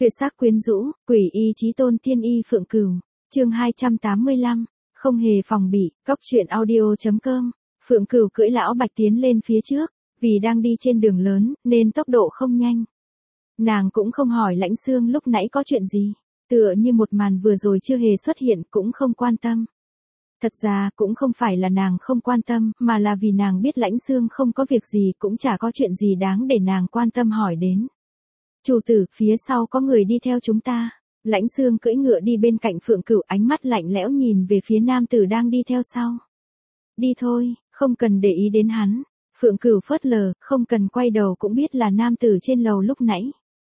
Tuyệt sắc quyến rũ, quỷ y chí tôn tiên y Phượng Cửu. Chương 285, không hề phòng bị. Cóc truyện audio.com. Phượng Cửu cưỡi lão Bạch tiến lên phía trước, vì đang đi trên đường lớn nên tốc độ không nhanh. Nàng cũng không hỏi Lãnh Xương lúc nãy có chuyện gì, tựa như một màn vừa rồi chưa hề xuất hiện cũng không quan tâm. Thật ra cũng không phải là nàng không quan tâm, mà là vì nàng biết Lãnh Xương không có việc gì, cũng chả có chuyện gì đáng để nàng quan tâm hỏi đến. Chủ tử, phía sau có người đi theo chúng ta. Lãnh Xương cưỡi ngựa đi bên cạnh Phượng Cửu, ánh mắt lạnh lẽo nhìn về phía nam tử đang đi theo sau. Đi thôi, không cần để ý đến hắn. Phượng Cửu phớt lờ, không cần quay đầu cũng biết là nam tử trên lầu lúc nãy.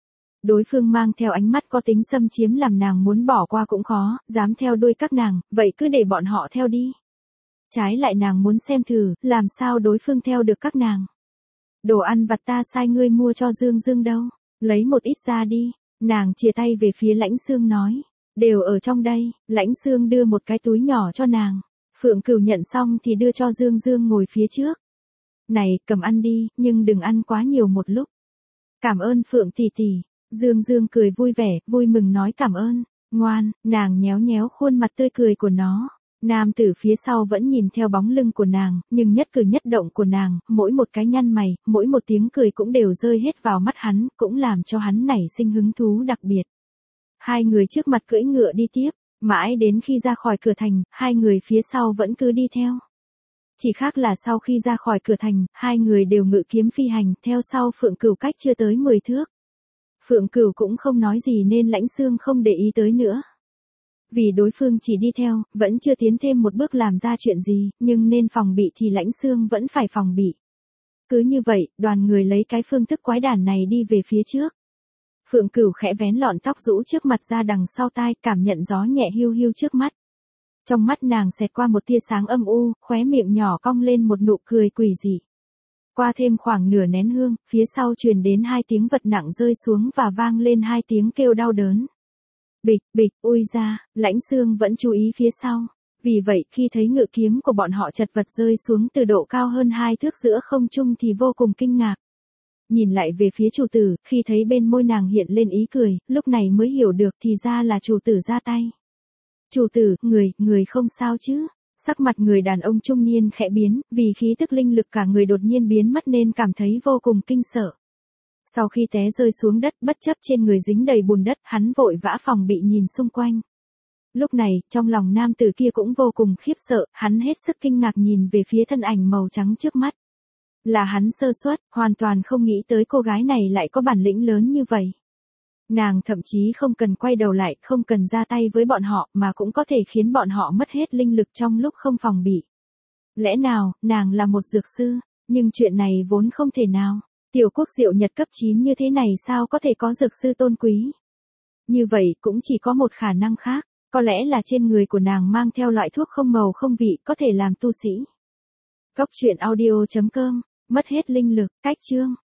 Đối phương mang theo ánh mắt có tính xâm chiếm làm nàng muốn bỏ qua cũng khó, dám theo đuôi các nàng, vậy cứ để bọn họ theo đi. Trái lại nàng muốn xem thử, làm sao đối phương theo được các nàng. Đồ ăn vặt ta sai ngươi mua cho Dương Dương đâu, lấy một ít ra đi. Nàng chìa tay về phía Lãnh Xương nói, đều ở trong đây. Lãnh Xương đưa một cái túi nhỏ cho nàng. Phượng Cửu nhận xong thì đưa cho Dương Dương ngồi phía trước. Này, cầm ăn đi, nhưng đừng ăn quá nhiều một lúc. Cảm ơn Phượng tỷ tỷ. Dương Dương cười vui vẻ, vui mừng nói cảm ơn. Ngoan, nàng nhéo nhéo khuôn mặt tươi cười của nó. Nam tử phía sau vẫn nhìn theo bóng lưng của nàng, nhưng nhất cử nhất động của nàng, mỗi một cái nhăn mày, mỗi một tiếng cười cũng đều rơi hết vào mắt hắn, cũng làm cho hắn nảy sinh hứng thú đặc biệt. Hai người trước mặt cưỡi ngựa đi tiếp, mãi đến khi ra khỏi cửa thành, hai người phía sau vẫn cứ đi theo. Chỉ khác là sau khi ra khỏi cửa thành, hai người đều ngự kiếm phi hành, theo sau Phượng Cửu cách chưa tới 10 thước. Phượng Cửu cũng không nói gì nên Lãnh Xương không để ý tới nữa. Vì đối phương chỉ đi theo, vẫn chưa tiến thêm một bước làm ra chuyện gì, nhưng nên phòng bị thì Lãnh Xương vẫn phải phòng bị. Cứ như vậy, đoàn người lấy cái phương thức quái đản này đi về phía trước. Phượng Cửu khẽ vén lọn tóc rũ trước mặt ra đằng sau tai, cảm nhận gió nhẹ hiu hiu trước mắt. Trong mắt nàng xẹt qua một tia sáng âm u, khóe miệng nhỏ cong lên một nụ cười quỷ dị. Qua thêm khoảng nửa nén hương, phía sau truyền đến hai tiếng vật nặng rơi xuống và vang lên hai tiếng kêu đau đớn. Bịch, bịch, ui ra, Lãnh Xương vẫn chú ý phía sau. Vì vậy, khi thấy ngự kiếm của bọn họ chật vật rơi xuống từ độ cao hơn 2 thước giữa không trung thì vô cùng kinh ngạc. Nhìn lại về phía chủ tử, khi thấy bên môi nàng hiện lên ý cười, lúc này mới hiểu được thì ra là chủ tử ra tay. Chủ tử, người không sao chứ? Sắc mặt người đàn ông trung niên khẽ biến, vì khí tức linh lực cả người đột nhiên biến mất nên cảm thấy vô cùng kinh sợ. Sau khi té rơi xuống đất, bất chấp trên người dính đầy bùn đất, hắn vội vã phòng bị nhìn xung quanh. Lúc này, trong lòng nam tử kia cũng vô cùng khiếp sợ, hắn hết sức kinh ngạc nhìn về phía thân ảnh màu trắng trước mắt. Là hắn sơ suất, hoàn toàn không nghĩ tới cô gái này lại có bản lĩnh lớn như vậy. Nàng thậm chí không cần quay đầu lại, không cần ra tay với bọn họ, mà cũng có thể khiến bọn họ mất hết linh lực trong lúc không phòng bị. Lẽ nào, nàng là một dược sư, nhưng chuyện này vốn không thể nào. Tiểu quốc diệu nhật cấp 9 như thế này sao có thể có dược sư tôn quý? Như vậy cũng chỉ có một khả năng khác, có lẽ là trên người của nàng mang theo loại thuốc không màu không vị có thể làm tu sĩ. Cóc truyện audio.com, mất hết linh lực, cách chương.